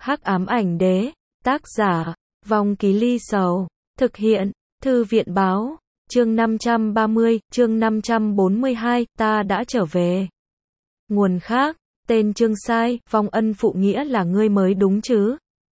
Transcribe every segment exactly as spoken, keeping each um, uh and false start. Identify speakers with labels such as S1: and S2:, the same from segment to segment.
S1: Hắc ám ảnh đế, tác giả, Vong Ký Ly Sầu, thực hiện, Thư viện báo, chương năm trăm ba mươi, chương năm trăm bốn mươi hai, ta đã trở về. Nguồn khác, tên chương sai, Vong Ân phụ nghĩa là ngươi mới đúng chứ.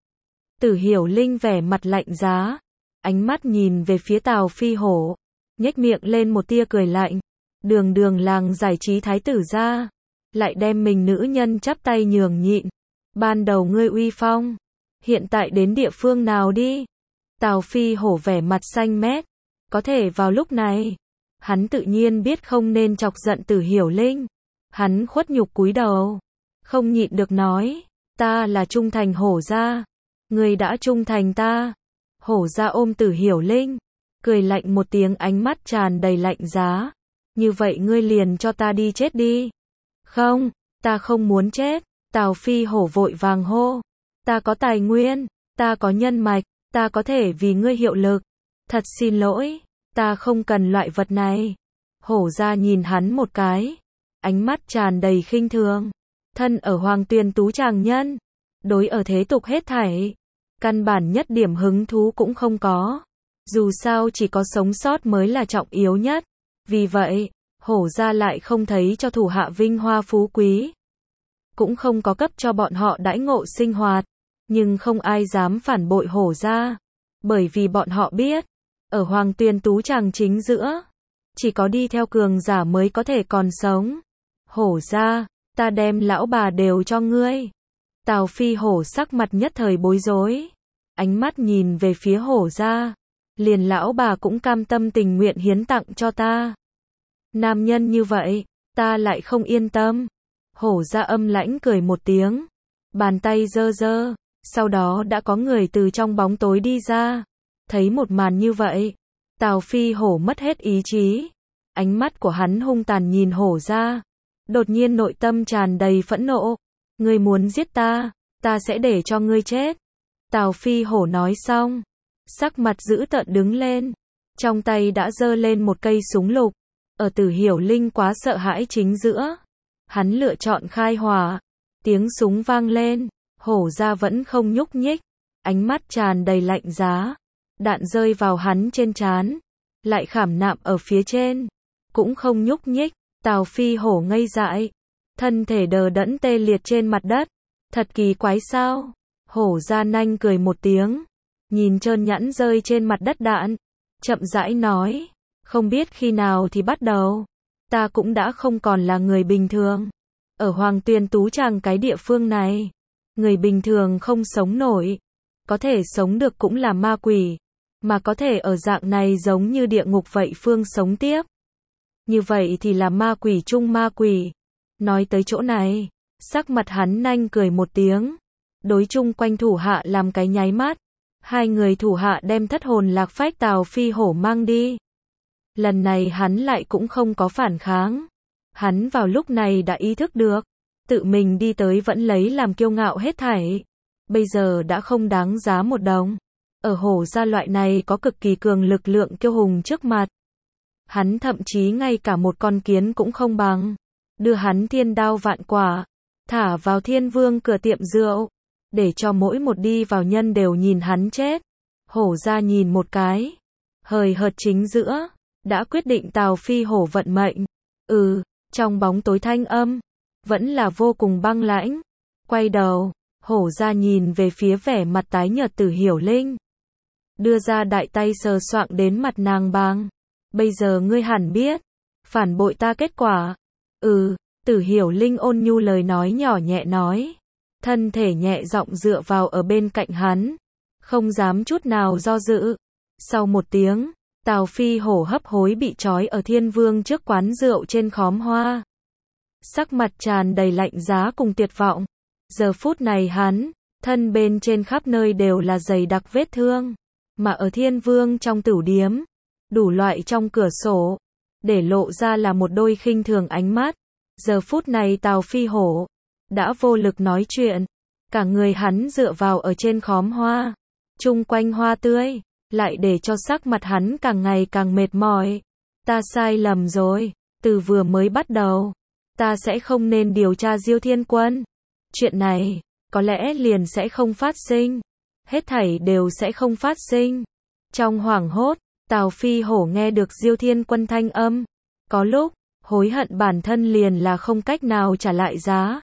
S1: Tử Hiểu Linh vẻ mặt lạnh giá, ánh mắt nhìn về phía Tào Phi Hổ, nhếch miệng lên một tia cười lạnh. Đường đường làng giải trí thái tử ra, lại đem mình nữ nhân chắp tay nhường nhịn. Ban đầu ngươi uy phong, hiện tại đến địa phương nào đi? Tào Phi Hổ vẻ mặt xanh mét, có thể vào lúc này, hắn tự nhiên biết không nên chọc giận Tử Hiểu Linh. Hắn khuất nhục cúi đầu, không nhịn được nói, ta là trung thành Hổ gia, ngươi đã trung thành ta. Hổ gia ôm Tử Hiểu Linh, cười lạnh một tiếng, ánh mắt tràn đầy lạnh giá. Như vậy ngươi liền cho ta đi chết đi. Không, ta không muốn chết. Tào Phi Hổ vội vàng hô, ta có tài nguyên, ta có nhân mạch, ta có thể vì ngươi hiệu lực. Thật xin lỗi, ta không cần loại vật này. Hổ gia nhìn hắn một cái, ánh mắt tràn đầy khinh thường. Thân ở Hoàng Tuyền Tú tràng nhân, đối ở thế tục hết thảy, căn bản nhất điểm hứng thú cũng không có. Dù sao chỉ có sống sót mới là trọng yếu nhất. Vì vậy, Hổ gia lại không thấy cho thủ hạ vinh hoa phú quý, cũng không có cấp cho bọn họ đãi ngộ sinh hoạt, nhưng không ai dám phản bội Hổ gia, bởi vì bọn họ biết, ở Hoàng Tuyền Tú tràng chính giữa, chỉ có đi theo cường giả mới có thể còn sống. Hổ gia, ta đem lão bà đều cho ngươi. Tào Phi Hổ sắc mặt nhất thời bối rối, ánh mắt nhìn về phía Hổ gia, liền lão bà cũng cam tâm tình nguyện hiến tặng cho ta. Nam nhân như vậy, ta lại không yên tâm. Hổ gia âm lãnh cười một tiếng, bàn tay giơ giơ, sau đó đã có người từ trong bóng tối đi ra. Thấy một màn như vậy, Tào Phi Hổ mất hết ý chí, ánh mắt của hắn hung tàn nhìn Hổ gia, đột nhiên nội tâm tràn đầy phẫn nộ. Ngươi muốn giết ta, ta sẽ để cho ngươi chết. Tào Phi Hổ nói xong, sắc mặt dữ tợn đứng lên, trong tay đã giơ lên một cây súng lục. Ở Tử Hiểu Linh quá sợ hãi chính giữa, hắn lựa chọn khai hỏa. Tiếng súng vang lên, Hổ gia vẫn không nhúc nhích, ánh mắt tràn đầy lạnh giá. Đạn rơi vào hắn trên trán, lại khảm nạm ở phía trên, cũng không nhúc nhích. Tào Phi Hổ ngây dại, thân thể đờ đẫn tê liệt trên mặt đất. Thật kỳ quái sao? Hổ gia nanh cười một tiếng, nhìn trơn nhẵn rơi trên mặt đất đạn, chậm rãi nói, không biết khi nào thì bắt đầu, ta cũng đã không còn là người bình thường. Ở Hoàng Tuyền Tú tràng cái địa phương này, người bình thường không sống nổi, có thể sống được cũng là ma quỷ, mà có thể ở dạng này giống như địa ngục vậy phương sống tiếp. Như vậy thì là ma quỷ chung ma quỷ. Nói tới chỗ này, sắc mặt hắn nanh cười một tiếng, đối chung quanh thủ hạ làm cái nháy mắt. Hai người thủ hạ đem thất hồn lạc phách Tào Phi Hổ mang đi. Lần này hắn lại cũng không có phản kháng. Hắn vào lúc này đã ý thức được, tự mình đi tới vẫn lấy làm kiêu ngạo hết thảy, bây giờ đã không đáng giá một đồng. Ở Hổ gia loại này có cực kỳ cường lực lượng kiêu hùng trước mặt, hắn thậm chí ngay cả một con kiến cũng không bằng. Đưa hắn thiên đao vạn quả, thả vào Thiên Vương cửa tiệm rượu, để cho mỗi một đi vào nhân đều nhìn hắn chết. Hổ gia nhìn một cái, hời hợt chính giữa, đã quyết định Tào Phi Hổ vận mệnh. Ừ, trong bóng tối thanh âm, vẫn là vô cùng băng lãnh. Quay đầu, Hổ gia nhìn về phía vẻ mặt tái nhợt Tử Hiểu Linh, đưa ra đại tay sờ soạng đến mặt nàng băng. Bây giờ ngươi hẳn biết, phản bội ta kết quả. Ừ, Tử Hiểu Linh ôn nhu lời nói nhỏ nhẹ nói, thân thể nhẹ giọng dựa vào ở bên cạnh hắn, không dám chút nào do dự. Sau một tiếng, Tào Phi Hổ hấp hối bị trói ở Thiên Vương trước quán rượu trên khóm hoa. Sắc mặt tràn đầy lạnh giá cùng tuyệt vọng. Giờ phút này hắn, thân bên trên khắp nơi đều là dày đặc vết thương, mà ở Thiên Vương trong tửu điếm, đủ loại trong cửa sổ, để lộ ra là một đôi khinh thường ánh mắt. Giờ phút này Tào Phi Hổ đã vô lực nói chuyện, cả người hắn dựa vào ở trên khóm hoa, chung quanh hoa tươi, lại để cho sắc mặt hắn càng ngày càng mệt mỏi. Ta sai lầm rồi, từ vừa mới bắt đầu, ta sẽ không nên điều tra Diêu Thiên Quân. Chuyện này, có lẽ liền sẽ không phát sinh. Hết thảy đều sẽ không phát sinh. Trong hoảng hốt, Tào Phi Hổ nghe được Diêu Thiên Quân thanh âm. Có lúc, hối hận bản thân liền là không cách nào trả lại giá.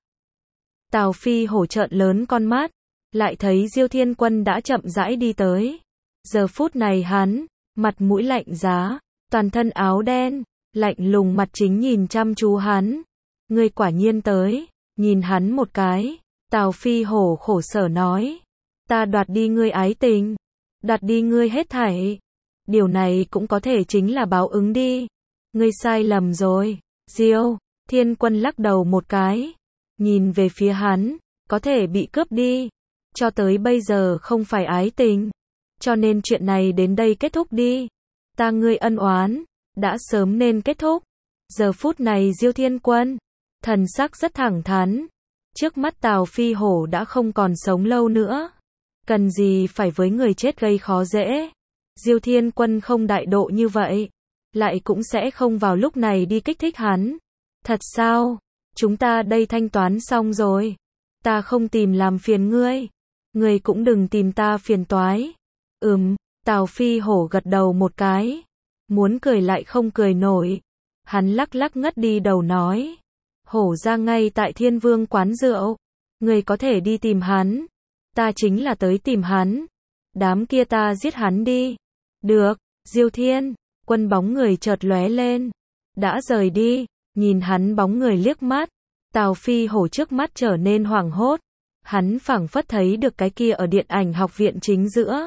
S1: Tào Phi Hổ trợn lớn con mắt, lại thấy Diêu Thiên Quân đã chậm rãi đi tới. Giờ phút này hắn, mặt mũi lạnh giá, toàn thân áo đen, lạnh lùng mặt chính nhìn chăm chú hắn. Ngươi quả nhiên tới, nhìn hắn một cái, Tào Phi Hổ khổ sở nói. Ta đoạt đi ngươi ái tình, đoạt đi ngươi hết thảy. Điều này cũng có thể chính là báo ứng đi. Ngươi sai lầm rồi. Diêu Thiên Quân lắc đầu một cái, nhìn về phía hắn, có thể bị cướp đi. Cho tới bây giờ không phải ái tình, cho nên chuyện này đến đây kết thúc đi. Ta ngươi ân oán, đã sớm nên kết thúc. Giờ phút này Diêu Thiên Quân, thần sắc rất thẳng thắn. Trước mắt Tào Phi Hổ đã không còn sống lâu nữa. Cần gì phải với người chết gây khó dễ. Diêu Thiên Quân không đại độ như vậy, lại cũng sẽ không vào lúc này đi kích thích hắn. Thật sao? Chúng ta đây thanh toán xong rồi. Ta không tìm làm phiền ngươi. Ngươi cũng đừng tìm ta phiền toái. Ừm, Tào Phi Hổ gật đầu một cái. Muốn cười lại không cười nổi. Hắn lắc lắc ngất đi đầu nói. Hổ ra ngay tại Thiên Vương quán rượu. Ngươi có thể đi tìm hắn. Ta chính là tới tìm hắn. Đám kia ta giết hắn đi. Được, Diêu Thiên Quân bóng người chợt lóe lên. Đã rời đi, nhìn hắn bóng người liếc mắt. Tào Phi Hổ trước mắt trở nên hoảng hốt. Hắn phảng phất thấy được cái kia ở điện ảnh học viện chính giữa.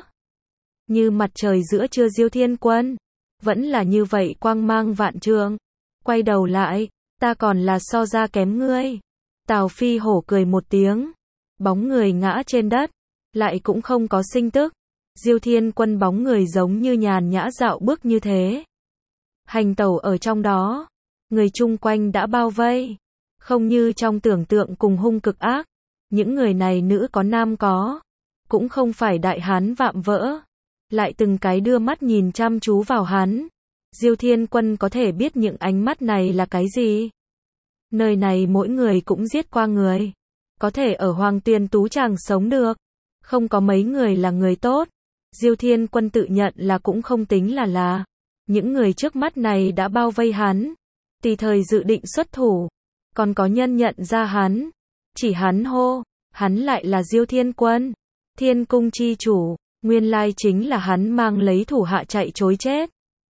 S1: Như mặt trời giữa trưa Diêu Thiên Quân. Vẫn là như vậy quang mang vạn trượng. Quay đầu lại, ta còn là so ra kém ngươi. Tào Phi Hổ cười một tiếng. Bóng người ngã trên đất, lại cũng không có sinh tức. Diêu Thiên Quân bóng người giống như nhàn nhã dạo bước như thế. Hành tẩu ở trong đó, người chung quanh đã bao vây. Không như trong tưởng tượng cùng hung cực ác. Những người này nữ có nam có. Cũng không phải đại hán vạm vỡ. Lại từng cái đưa mắt nhìn chăm chú vào hắn. Diêu Thiên Quân có thể biết những ánh mắt này là cái gì. Nơi này mỗi người cũng giết qua người. Có thể ở Hoàng Tuyền Tú Tràng sống được. Không có mấy người là người tốt. Diêu Thiên Quân tự nhận là cũng không tính là là. Những người trước mắt này đã bao vây hắn. Tùy thời dự định xuất thủ. Còn có nhân nhận ra hắn. Chỉ hắn hô. Hắn lại là Diêu Thiên Quân. Thiên cung chi chủ. Nguyên lai chính là hắn mang lấy thủ hạ chạy chối chết.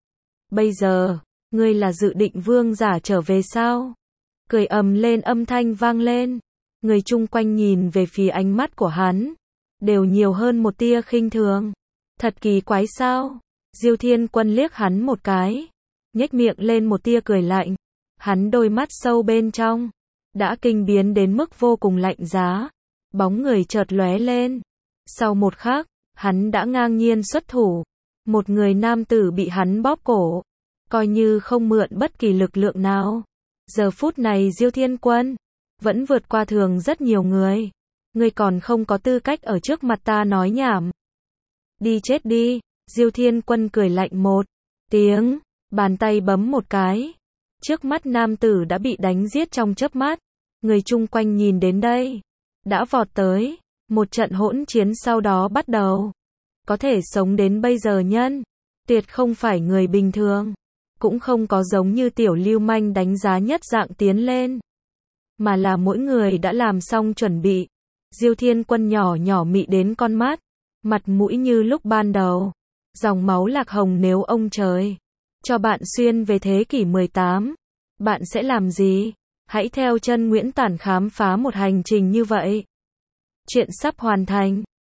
S1: Bây giờ, ngươi là dự định vương giả trở về sao? Cười ầm lên âm thanh vang lên. Người chung quanh nhìn về phía ánh mắt của hắn. Đều nhiều hơn một tia khinh thường. Thật kỳ quái sao? Diêu Thiên Quân liếc hắn một cái. Nhếch miệng lên một tia cười lạnh. Hắn đôi mắt sâu bên trong. Đã kinh biến đến mức vô cùng lạnh giá. Bóng người chợt lóe lên. Sau một khắc, hắn đã ngang nhiên xuất thủ. Một người nam tử bị hắn bóp cổ. Coi như không mượn bất kỳ lực lượng nào. Giờ phút này Diêu Thiên Quân vẫn vượt qua thường rất nhiều người. Ngươi còn không có tư cách ở trước mặt ta nói nhảm. Đi chết đi. Diêu Thiên Quân cười lạnh một tiếng. Bàn tay bấm một cái. Trước mắt nam tử đã bị đánh giết trong chớp mắt. Người chung quanh nhìn đến đây. Đã vọt tới. Một trận hỗn chiến sau đó bắt đầu. Có thể sống đến bây giờ nhân. Tuyệt không phải người bình thường. Cũng không có giống như tiểu lưu manh đánh giá nhất dạng tiến lên. Mà là mỗi người đã làm xong chuẩn bị. Diêu Thiên Quân nhỏ nhỏ mị đến con mắt. Mặt mũi như lúc ban đầu. Dòng máu lạc hồng nếu ông trời cho bạn xuyên về thế kỷ mười tám. Bạn sẽ làm gì? Hãy theo chân Nguyễn Tản khám phá một hành trình như vậy. Chuyện sắp hoàn thành.